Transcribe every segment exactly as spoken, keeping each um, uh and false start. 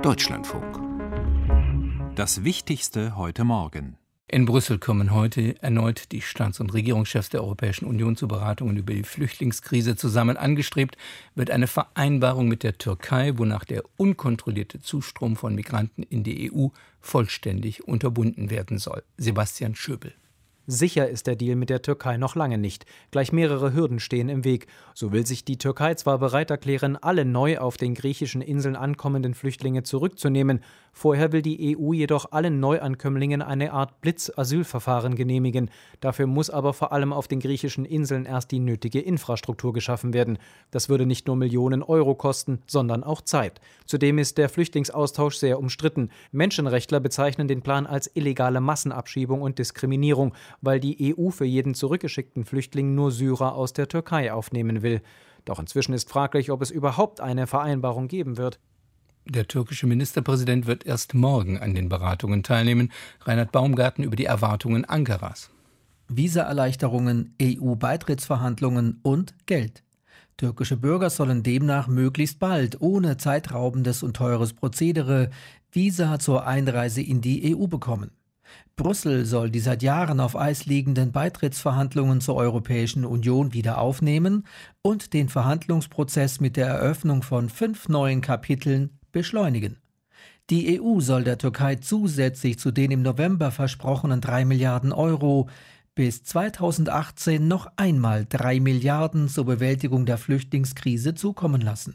Deutschlandfunk. Das Wichtigste heute Morgen. In Brüssel kommen heute erneut die Staats- und Regierungschefs der Europäischen Union zu Beratungen über die Flüchtlingskrise zusammen. Angestrebt wird eine Vereinbarung mit der Türkei, wonach der unkontrollierte Zustrom von Migranten in die E U vollständig unterbunden werden soll. Sebastian Schöbel. Sicher ist der Deal mit der Türkei noch lange nicht. Gleich mehrere Hürden stehen im Weg. So will sich die Türkei zwar bereit erklären, alle neu auf den griechischen Inseln ankommenden Flüchtlinge zurückzunehmen. Vorher will die E U jedoch allen Neuankömmlingen eine Art Blitz-Asylverfahren genehmigen. Dafür muss aber vor allem auf den griechischen Inseln erst die nötige Infrastruktur geschaffen werden. Das würde nicht nur Millionen Euro kosten, sondern auch Zeit. Zudem ist der Flüchtlingsaustausch sehr umstritten. Menschenrechtler bezeichnen den Plan als illegale Massenabschiebung und Diskriminierung, weil die E U für jeden zurückgeschickten Flüchtling nur Syrer aus der Türkei aufnehmen will. Doch inzwischen ist fraglich, ob es überhaupt eine Vereinbarung geben wird. Der türkische Ministerpräsident wird erst morgen an den Beratungen teilnehmen. Reinhard Baumgarten über die Erwartungen Ankaras. Visaerleichterungen, E U-Beitrittsverhandlungen und Geld. Türkische Bürger sollen demnach möglichst bald, ohne zeitraubendes und teures Prozedere, Visa zur Einreise in die E U bekommen. Brüssel soll die seit Jahren auf Eis liegenden Beitrittsverhandlungen zur Europäischen Union wieder aufnehmen und den Verhandlungsprozess mit der Eröffnung von fünf neuen Kapiteln beschleunigen. Die E U soll der Türkei zusätzlich zu den im November versprochenen drei Milliarden Euro bis zweitausendachtzehn noch einmal drei Milliarden zur Bewältigung der Flüchtlingskrise zukommen lassen.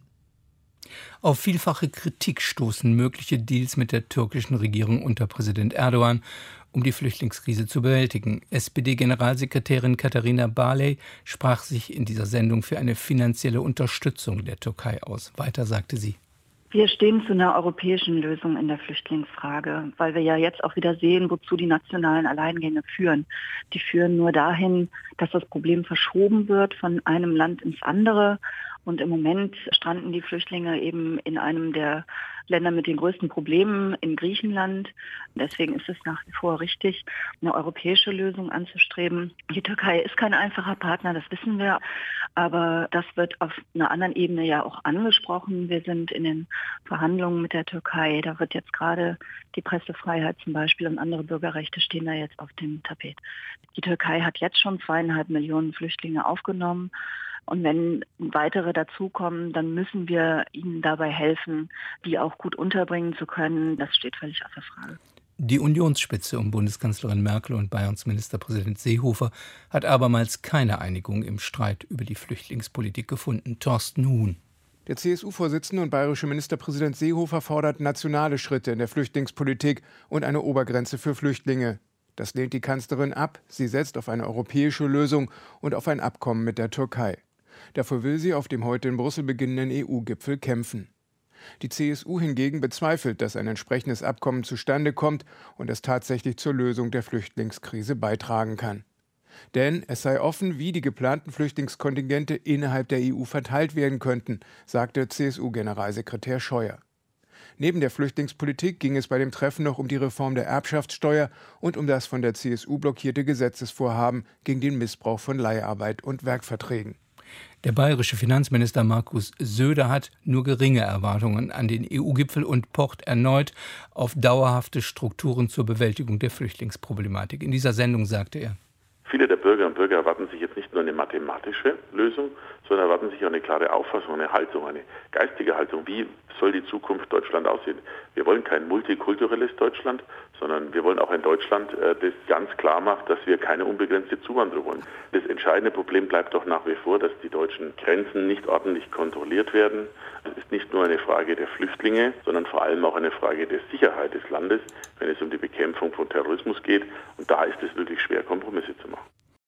Auf vielfache Kritik stoßen mögliche Deals mit der türkischen Regierung unter Präsident Erdogan, um die Flüchtlingskrise zu bewältigen. S P D-Generalsekretärin Katharina Barley sprach sich in dieser Sendung für eine finanzielle Unterstützung der Türkei aus. Weiter sagte sie: Wir stehen zu einer europäischen Lösung in der Flüchtlingsfrage, weil wir ja jetzt auch wieder sehen, wozu die nationalen Alleingänge führen. Die führen nur dahin, dass das Problem verschoben wird von einem Land ins andere. Und im Moment stranden die Flüchtlinge eben in einem der Länder mit den größten Problemen, in Griechenland. Deswegen ist es nach wie vor richtig, eine europäische Lösung anzustreben. Die Türkei ist kein einfacher Partner, das wissen wir. Aber das wird auf einer anderen Ebene ja auch angesprochen. Wir sind in den Verhandlungen mit der Türkei. Da wird jetzt gerade die Pressefreiheit zum Beispiel und andere Bürgerrechte stehen da jetzt auf dem Tapet. Die Türkei hat jetzt schon zweieinhalb Millionen Flüchtlinge aufgenommen. Und wenn weitere dazukommen, dann müssen wir ihnen dabei helfen, die auch gut unterbringen zu können. Das steht völlig außer Frage. Die Unionsspitze um Bundeskanzlerin Merkel und Bayerns Ministerpräsident Seehofer hat abermals keine Einigung im Streit über die Flüchtlingspolitik gefunden. Thorsten Huhn. Der C S U-Vorsitzende und bayerische Ministerpräsident Seehofer fordert nationale Schritte in der Flüchtlingspolitik und eine Obergrenze für Flüchtlinge. Das lehnt die Kanzlerin ab. Sie setzt auf eine europäische Lösung und auf ein Abkommen mit der Türkei. Dafür will sie auf dem heute in Brüssel beginnenden E U-Gipfel kämpfen. Die C S U hingegen bezweifelt, dass ein entsprechendes Abkommen zustande kommt und es tatsächlich zur Lösung der Flüchtlingskrise beitragen kann. Denn es sei offen, wie die geplanten Flüchtlingskontingente innerhalb der E U verteilt werden könnten, sagte C S U-Generalsekretär Scheuer. Neben der Flüchtlingspolitik ging es bei dem Treffen noch um die Reform der Erbschaftssteuer und um das von der C S U blockierte Gesetzesvorhaben gegen den Missbrauch von Leiharbeit und Werkverträgen. Der bayerische Finanzminister Markus Söder hat nur geringe Erwartungen an den E U-Gipfel und pocht erneut auf dauerhafte Strukturen zur Bewältigung der Flüchtlingsproblematik. In dieser Sendung sagte er: Viele der Bürger und Bürger erwarten sich jetzt nicht nur eine mathematische Lösung, sondern erwarten sich auch eine klare Auffassung, eine Haltung, eine geistige Haltung. Wie soll die Zukunft Deutschland aussehen? Wir wollen kein multikulturelles Deutschland, sondern wir wollen auch ein Deutschland, das ganz klar macht, dass wir keine unbegrenzte Zuwanderung wollen. Das entscheidende Problem bleibt doch nach wie vor, dass die deutschen Grenzen nicht ordentlich kontrolliert werden. Es ist nicht nur eine Frage der Flüchtlinge, sondern vor allem auch eine Frage der Sicherheit des Landes, wenn es um die Bekämpfung von Terrorismus geht. Und da ist es wirklich schwer, Kompromisse zu machen.